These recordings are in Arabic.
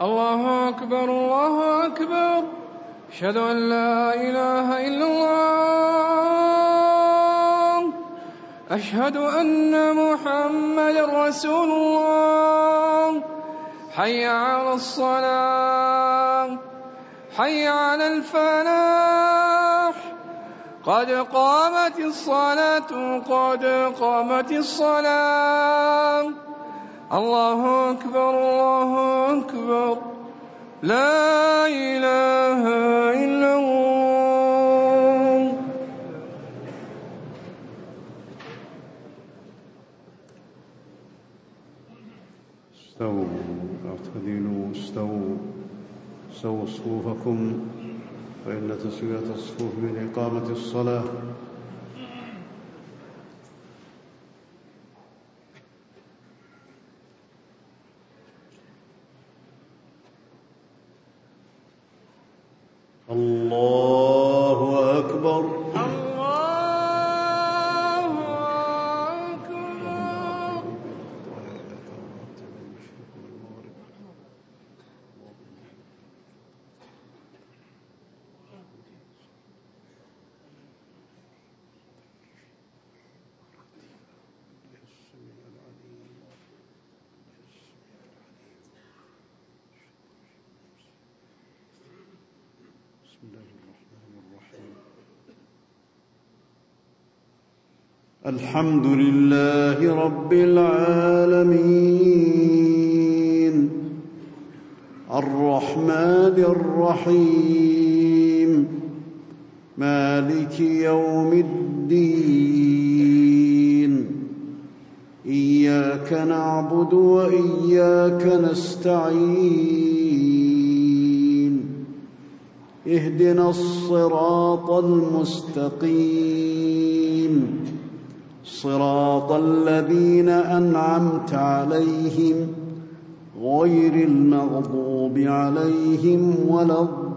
الله أكبر الله أكبر. أشهد أن لا إله إلا الله. أشهد أن محمدًا رسول الله. حي على الصلاة حي على الفلاح. قد قامت الصلاة قد قامت الصلاة. الله أكبر الله أكبر. لا إله إلا الله. استووا اعتدلوا استووا صفوفكم، فإن تسوية الصفوف من إقامة الصلاة. الله أكبر. الحمد لله رب العالمين، الرحمن الرحيم، مالك يوم الدين. إياك نعبد وإياك نستعين. اهدنا الصراط المستقيم، صراط الذين أنعمت عليهم غير المغضوب عليهم ولا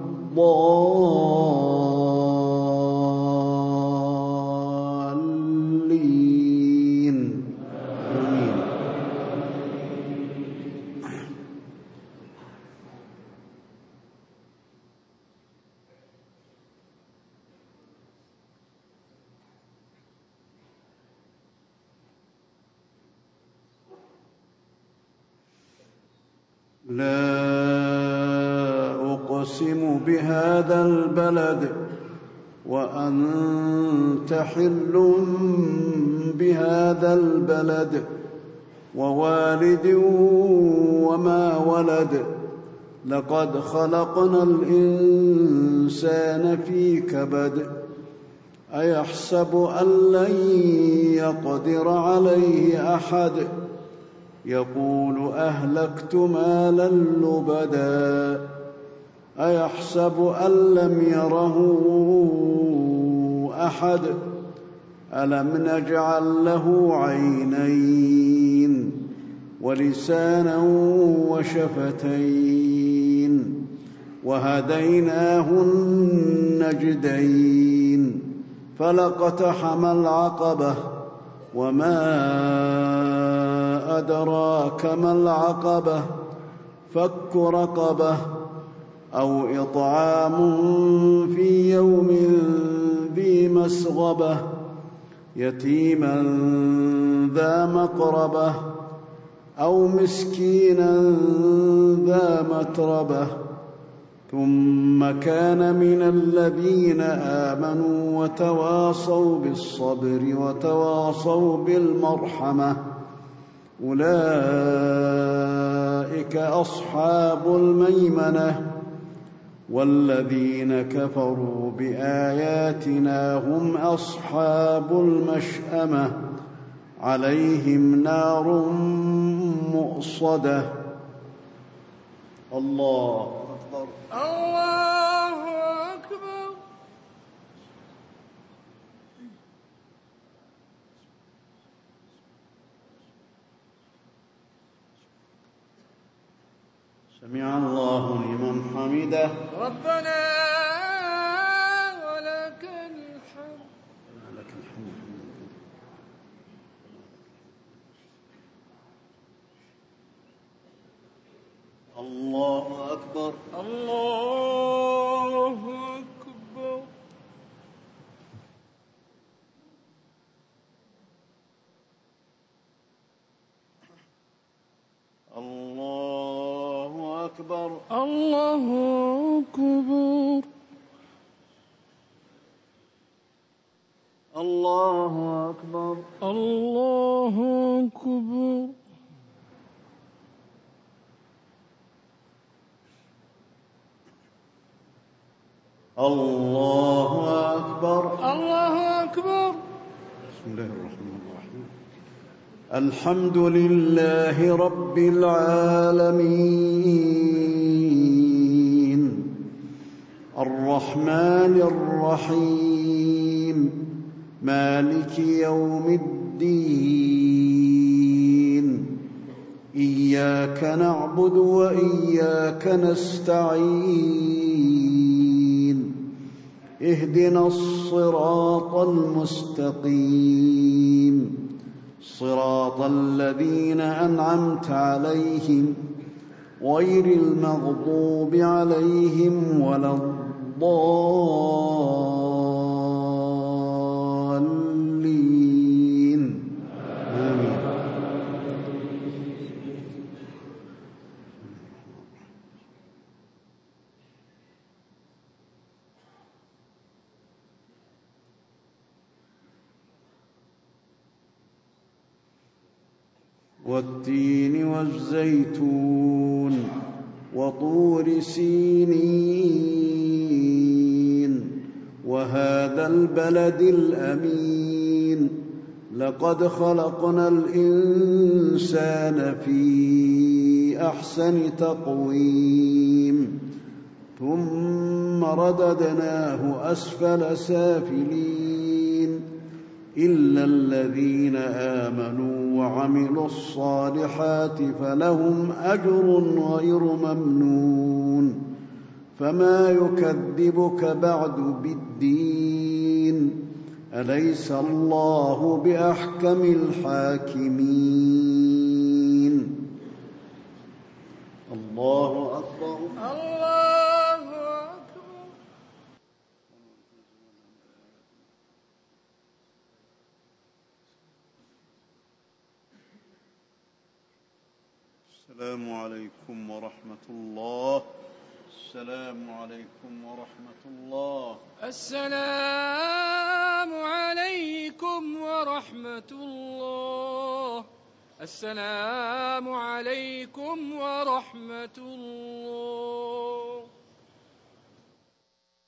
الضالين. آمين. لا أقسم بهذا البلد وأنت حل بهذا البلد ووالد وما ولد. لقد خلقنا الإنسان في كبد. أيحسب أن لن يقدر عليه أحد. يقول أهلكت مالا لبدا. أيحسب أن لم يره أحد. ألم نجعل له عينين ولسانا وشفتين وهديناه النجدين. فلاقتحم العقبة وما أدراك ما العقبة. فك رقبة أو إطعام في يوم ذي مسغبة يتيما ذا مقربة أو مسكينا ذا متربة. ثم كان من الذين آمنوا وتواصوا بالصبر وتواصوا بالمرحمة. أولئك أصحاب الميمنة. والذين كفروا بآياتنا هم أصحاب المشأمة. عليهم نار مؤصدة. الله أكبر. الله أكبر. سمع الله لمن حمده. ربنا ولك الحمد. لك الحمد. الله أكبر. الله أكبر. الله أكبر. الله أكبر. الله أكبر. الله أكبر. الله أكبر. الله أكبر. بسم الله الرحمن الرحيم. الحمد لله رب العالمين الرحمن الرحيم مالك يوم الدين إياك نعبد وإياك نستعين اهدنا الصراط المستقيم صراط الذين أنعمت عليهم غير المغضوب عليهم ولا الضالين آمين. والتين والزيتون وطور سينين وهذا البلد الأمين لقد خلقنا الإنسان في أحسن تقويم ثم رددناه أسفل سافلين إلا الذين آمنوا وعملوا الصالحات فلهم أجر غير ممنون فما يكذبك بعد بالدين أليس الله بأحكم الحاكمين. الله أكبر. الله أكبر. السلام عليكم ورحمة الله. السلام عليكم ورحمة الله. السلام عليكم ورحمة الله. السلام عليكم ورحمة الله.